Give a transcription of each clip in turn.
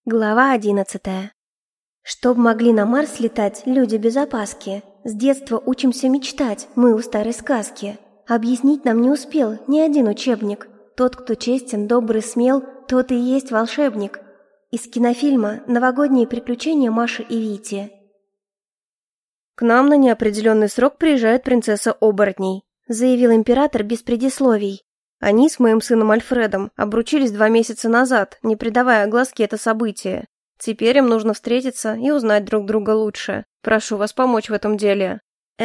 Глава 11. Чтоб могли на Марс летать люди без опаски. С детства учимся мечтать, мы у старой сказки. Объяснить нам не успел ни один учебник. Тот, кто честен, добрый, смел, тот и есть волшебник. Из кинофильма «Новогодние приключения Маши и Вити». «К нам на неопределенный срок приезжает принцесса оборотней», заявил император без предисловий. «Они с моим сыном Альфредом обручились 2 месяца назад, не придавая огласке это событие. Теперь им нужно встретиться и узнать друг друга лучше. Прошу вас помочь в этом деле».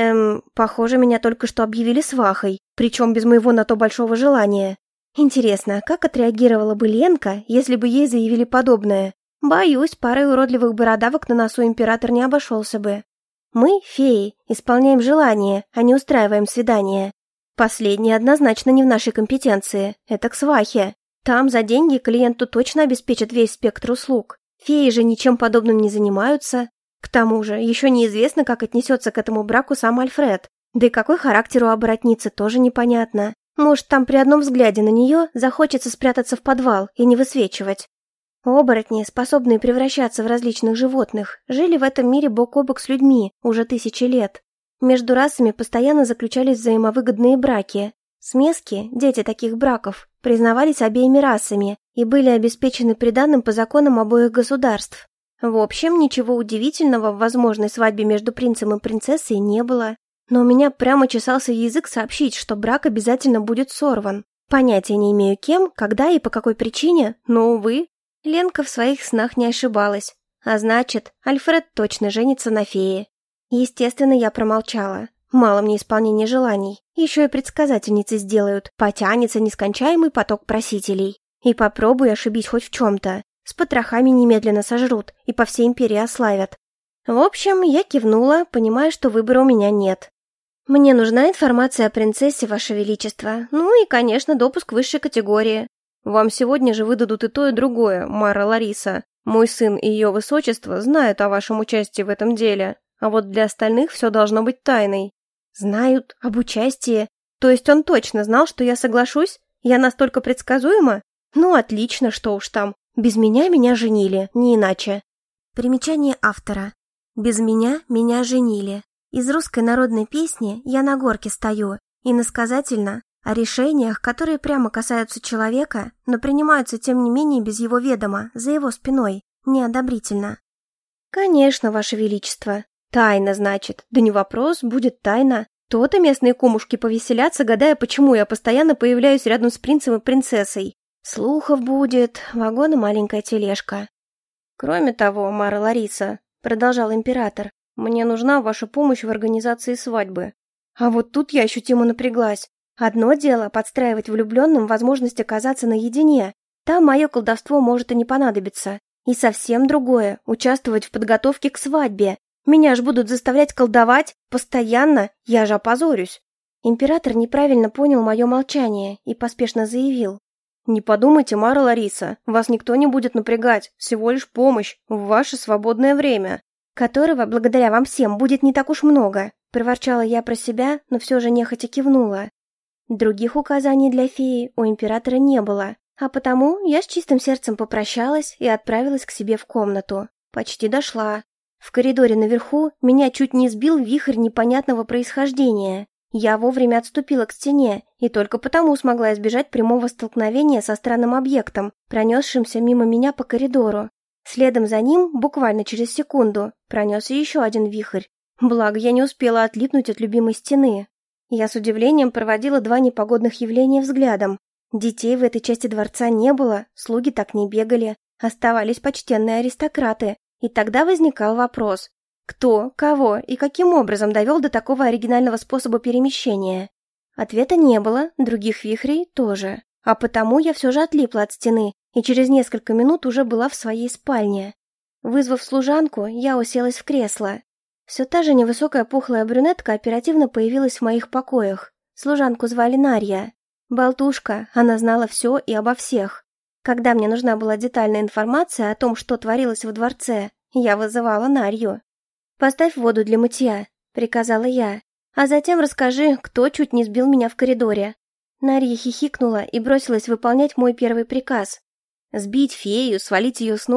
Похоже, меня только что объявили свахой, причем без моего на то большого желания. Интересно, как отреагировала бы Ленка, если бы ей заявили подобное? Боюсь, парой уродливых бородавок на носу император не обошелся бы. Мы, феи, исполняем желания, а не устраиваем свидания. Последнее однозначно не в нашей компетенции, это к свахе. Там за деньги клиенту точно обеспечат весь спектр услуг. Феи же ничем подобным не занимаются. К тому же, еще неизвестно, как отнесется к этому браку сам Альфред. Да и какой характер у оборотницы, тоже непонятно. Может, там при одном взгляде на нее захочется спрятаться в подвал и не высвечивать. Оборотни, способные превращаться в различных животных, жили в этом мире бок о бок с людьми уже 1000 лет. Между расами постоянно заключались взаимовыгодные браки. Смески, дети таких браков, признавались обеими расами и были обеспечены приданым по законам обоих государств. В общем, ничего удивительного в возможной свадьбе между принцем и принцессой не было. Но у меня прямо чесался язык сообщить, что брак обязательно будет сорван. Понятия не имею кем, когда и по какой причине, но, увы, Ленка в своих снах не ошибалась. А значит, Альфред точно женится на фее. Естественно, я промолчала. Мало мне исполнения желаний. Еще и предсказательницы сделают. Потянется нескончаемый поток просителей. И попробуй ошибись хоть в чем-то. С потрохами немедленно сожрут и по всей империи ославят. В общем, я кивнула, понимая, что выбора у меня нет. Мне нужна информация о принцессе, Ваше Величество. Ну и, конечно, допуск высшей категории. Вам сегодня же выдадут и то, и другое, Мара Лариса. Мой сын и ее высочество знают о вашем участии в этом деле. А вот для остальных все должно быть тайной. Знают об участии. То есть он точно знал, что я соглашусь? Я настолько предсказуема? Ну, отлично, что уж там. Без меня женили, не иначе. Примечание автора. Без меня женили. Из русской народной песни «Я на горке стою» иносказательно о решениях, которые прямо касаются человека, но принимаются тем не менее без его ведома, за его спиной, неодобрительно. Конечно, Ваше Величество. Тайна, значит. Да не вопрос, будет тайна. То-то местные кумушки повеселятся, гадая, почему я постоянно появляюсь рядом с принцем и принцессой. Слухов будет, вагон и маленькая тележка. Кроме того, Мара Лариса, продолжал император, мне нужна ваша помощь в организации свадьбы. А вот тут я ощутимо напряглась. Одно дело подстраивать влюбленным возможность оказаться наедине. Там мое колдовство может и не понадобиться. И совсем другое – участвовать в подготовке к свадьбе. Меня ж будут заставлять колдовать постоянно, я же опозорюсь. Император неправильно понял мое молчание и поспешно заявил. «Не подумайте, Мара Лариса, вас никто не будет напрягать, всего лишь помощь в ваше свободное время». «Которого, благодаря вам всем, будет не так уж много», – проворчала я про себя, но все же нехотя кивнула. Других указаний для феи у императора не было, а потому я с чистым сердцем попрощалась и отправилась к себе в комнату. Почти дошла. В коридоре наверху меня чуть не сбил вихрь непонятного происхождения. Я вовремя отступила к стене и только потому смогла избежать прямого столкновения со странным объектом, пронесшимся мимо меня по коридору. Следом за ним, буквально через секунду, пронесся еще один вихрь. Благо, я не успела отлипнуть от любимой стены. Я с удивлением проводила 2 непогодных явления взглядом. Детей в этой части дворца не было, слуги так не бегали, оставались почтенные аристократы. И тогда возникал вопрос, кто, кого и каким образом довел до такого оригинального способа перемещения? Ответа не было, других вихрей тоже. А потому я все же отлипла от стены и через несколько минут уже была в своей спальне. Вызвав служанку, я уселась в кресло. Все та же невысокая пухлая брюнетка оперативно появилась в моих покоях. Служанку звали Нарья. Болтушка, она знала все и обо всех. Когда мне нужна была детальная информация о том, что творилось во дворце, я вызывала Нарью. «Поставь воду для мытья», — приказала я, «а затем расскажи, кто чуть не сбил меня в коридоре». Нарья хихикнула и бросилась выполнять мой первый приказ. Сбить фею, свалить ее с ног.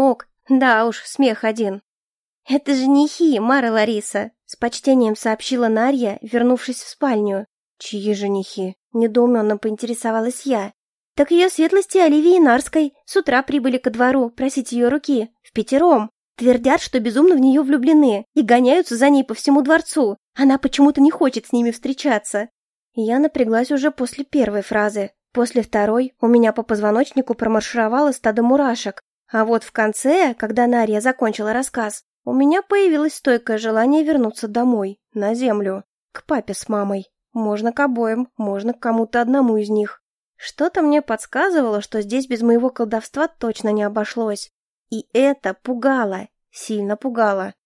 Да уж, смех один. «Это женихи, Мара Лариса», — с почтением сообщила Нарья, вернувшись в спальню. «Чьи женихи?» — недоуменно поинтересовалась я. «Так ее светлости Оливии Нарской с утра прибыли ко двору просить ее руки, впятером. Твердят, что безумно в нее влюблены и гоняются за ней по всему дворцу. Она почему-то не хочет с ними встречаться». Я напряглась уже после первой фразы. После второй у меня по позвоночнику промаршировало стадо мурашек. А вот в конце, когда Нарья закончила рассказ, у меня появилось стойкое желание вернуться домой, на землю, к папе с мамой. Можно к обоим, можно к кому-то одному из них. Что-то мне подсказывало, что здесь без моего колдовства точно не обошлось. И это пугало, сильно пугало.